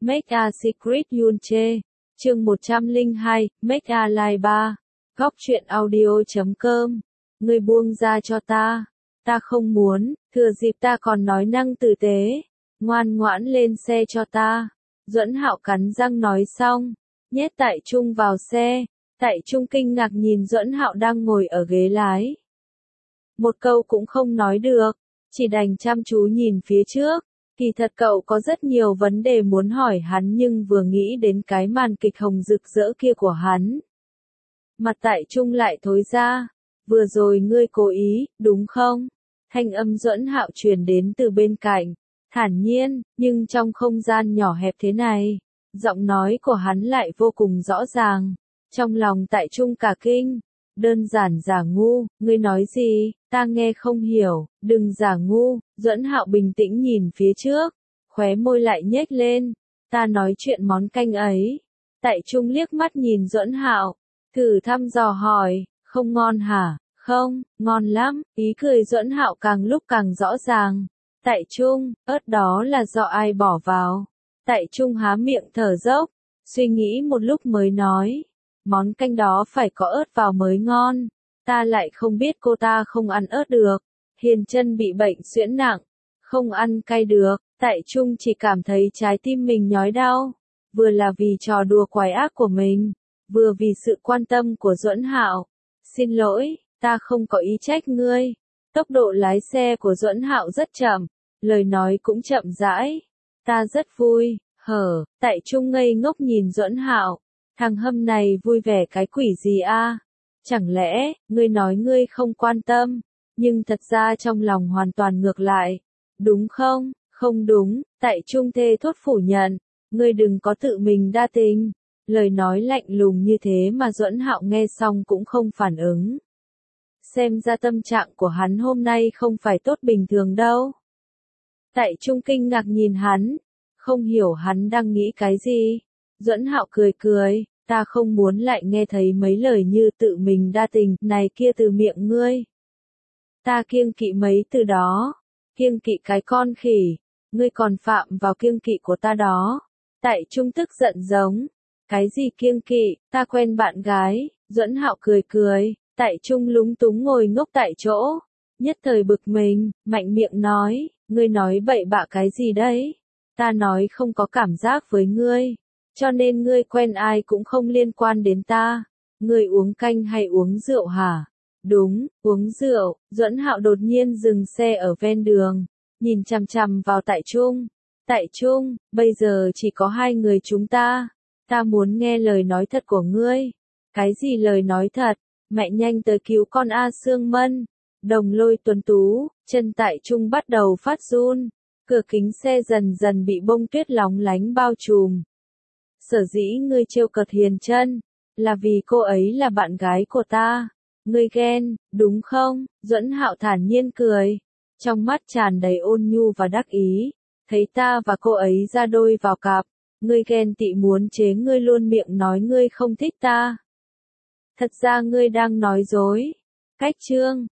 Make a Secret Yunche. Chương 102, Make a Lie 3. Góc truyện audio.com. Ngươi buông ra cho ta. Ta không muốn, thừa dịp ta còn nói năng tử tế. Ngoan ngoãn lên xe cho ta. Duẫn Hạo cắn răng nói xong, nhét Tại Trung vào xe. Tại Trung kinh ngạc nhìn Duẫn Hạo đang ngồi ở ghế lái. Một câu cũng không nói được, chỉ đành chăm chú nhìn phía trước. Kỳ thật cậu có rất nhiều vấn đề muốn hỏi hắn nhưng vừa nghĩ đến cái màn kịch hồng rực rỡ kia của hắn. Mặt Tại Trung lại thối ra. Vừa rồi ngươi cố ý, đúng không? Thanh âm Duẫn Hạo truyền đến từ bên cạnh. Thản nhiên, nhưng trong không gian nhỏ hẹp thế này, giọng nói của hắn lại vô cùng rõ ràng. Trong lòng Tại Trung cả kinh. Đơn giản giả ngu, ngươi nói gì, ta nghe không hiểu, đừng giả ngu. Duẫn Hạo bình tĩnh nhìn phía trước, khóe môi lại nhếch lên. Ta nói chuyện món canh ấy. Tại Trung liếc mắt nhìn Duẫn Hạo, thử thăm dò hỏi, không ngon hả? Không, ngon lắm. Ý cười Duẫn Hạo càng lúc càng rõ ràng. Tại Trung, ớt đó là do ai bỏ vào? Tại Trung há miệng thở dốc, suy nghĩ một lúc mới nói. Món canh đó phải có ớt vào mới ngon. Ta lại không biết cô ta không ăn ớt được. Hiền Chân bị bệnh suyễn nặng, không ăn cay được. Tại Trung chỉ cảm thấy trái tim mình nhói đau. Vừa là vì trò đùa quái ác của mình, vừa vì sự quan tâm của Duẫn Hạo. Xin lỗi, ta không có ý trách ngươi. Tốc độ lái xe của Duẫn Hạo rất chậm, lời nói cũng chậm rãi. Ta rất vui, Tại Trung ngây ngốc nhìn Duẫn Hạo. Thằng hâm này vui vẻ cái quỷ gì a? Chẳng lẽ, ngươi nói ngươi không quan tâm, nhưng thật ra trong lòng hoàn toàn ngược lại. Đúng không? Không đúng, Tại Trung thê thốt phủ nhận. Ngươi đừng có tự mình đa tình. Lời nói lạnh lùng như thế mà Duẫn Hạo nghe xong cũng không phản ứng. Xem ra tâm trạng của hắn hôm nay không phải tốt bình thường đâu. Tại Trung kinh ngạc nhìn hắn, không hiểu hắn đang nghĩ cái gì. Duẫn Hạo cười cười, ta không muốn lại nghe thấy mấy lời như tự mình đa tình này kia từ miệng ngươi. Ta kiêng kỵ mấy từ đó, kiêng kỵ cái con khỉ, ngươi còn phạm vào kiêng kỵ của ta đó. Tại Trung tức giận giống, cái gì kiêng kỵ, ta quen bạn gái. Duẫn Hạo cười cười, Tại Trung lúng túng ngồi ngốc tại chỗ, nhất thời bực mình, mạnh miệng nói, ngươi nói bậy bạ cái gì đấy? Ta nói không có cảm giác với ngươi, cho nên ngươi quen ai cũng không liên quan đến ta. Ngươi uống canh hay uống rượu hả? Đúng, uống rượu. Duẫn Hạo đột nhiên dừng xe ở ven đường, nhìn chằm chằm vào Tại Trung. Tại Trung, bây giờ chỉ có hai người chúng ta. Ta muốn nghe lời nói thật của ngươi. Cái gì lời nói thật? Mẹ nhanh tới cứu con A Sương Mân. Đồng Lôi tuấn tú, chân Tại Trung bắt đầu phát run. Cửa kính xe dần dần bị bông tuyết lóng lánh bao trùm. Sở dĩ ngươi trêu cợt Hiền Chân, là vì cô ấy là bạn gái của ta. Ngươi ghen, đúng không? Duẫn Hạo thản nhiên cười, trong mắt tràn đầy ôn nhu và đắc ý. Thấy ta và cô ấy ra đôi vào cặp, ngươi ghen tị muốn chế ngươi luôn miệng nói ngươi không thích ta. Thật ra ngươi đang nói dối. Cách chương